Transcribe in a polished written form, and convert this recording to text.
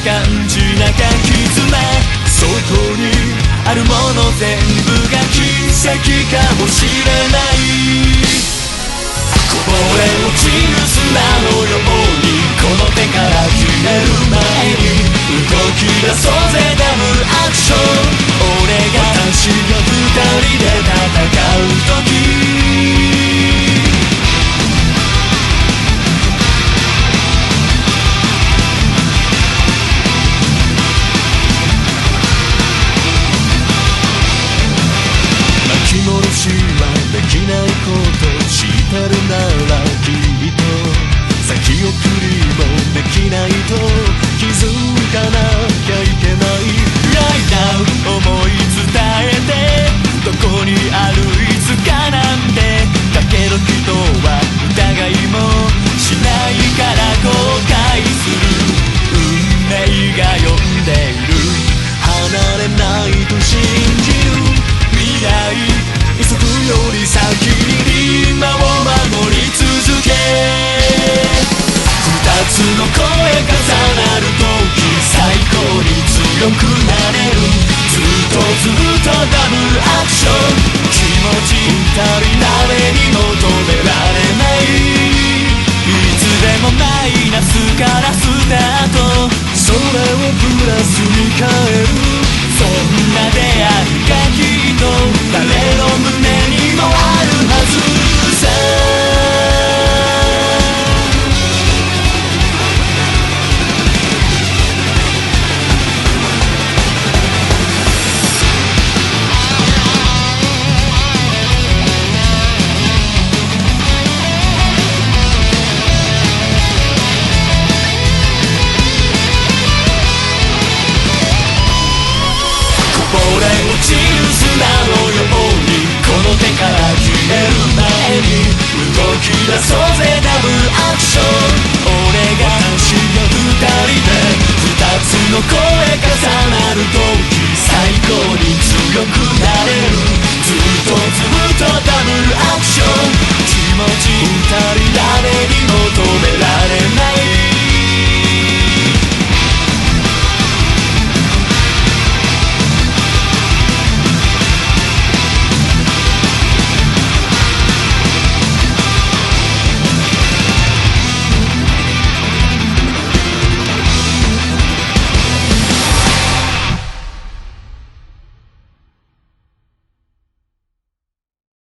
感じなきゃ絆、そこにあるもの全部が奇跡かもしれない。こぼれ落ちる砂のようにこの手から消える前に動き出そうぜダブルアクション。私が二人で戦う時、巻き戻しはできないこと知ってるならきっと先送りもできないと気づかなきゃいけない。 Right now 思い伝えてどこにあるいつかなんて、だけど人は疑いもしないから後悔する。運命が呼んでいる、離れないと信じる。未来急ぐより先に今を守り続け、二つの声重なる時最高に強くなれる。ずっとダブルアクション、気持ち足り誰に求められない。いつでもマイナスからスタート、それをプラスに変える。そんな出会いがきっと誰の胸にもあるはずさ。落ちる砂のようにこの手から消える前に動き出そうぜダブルアクション。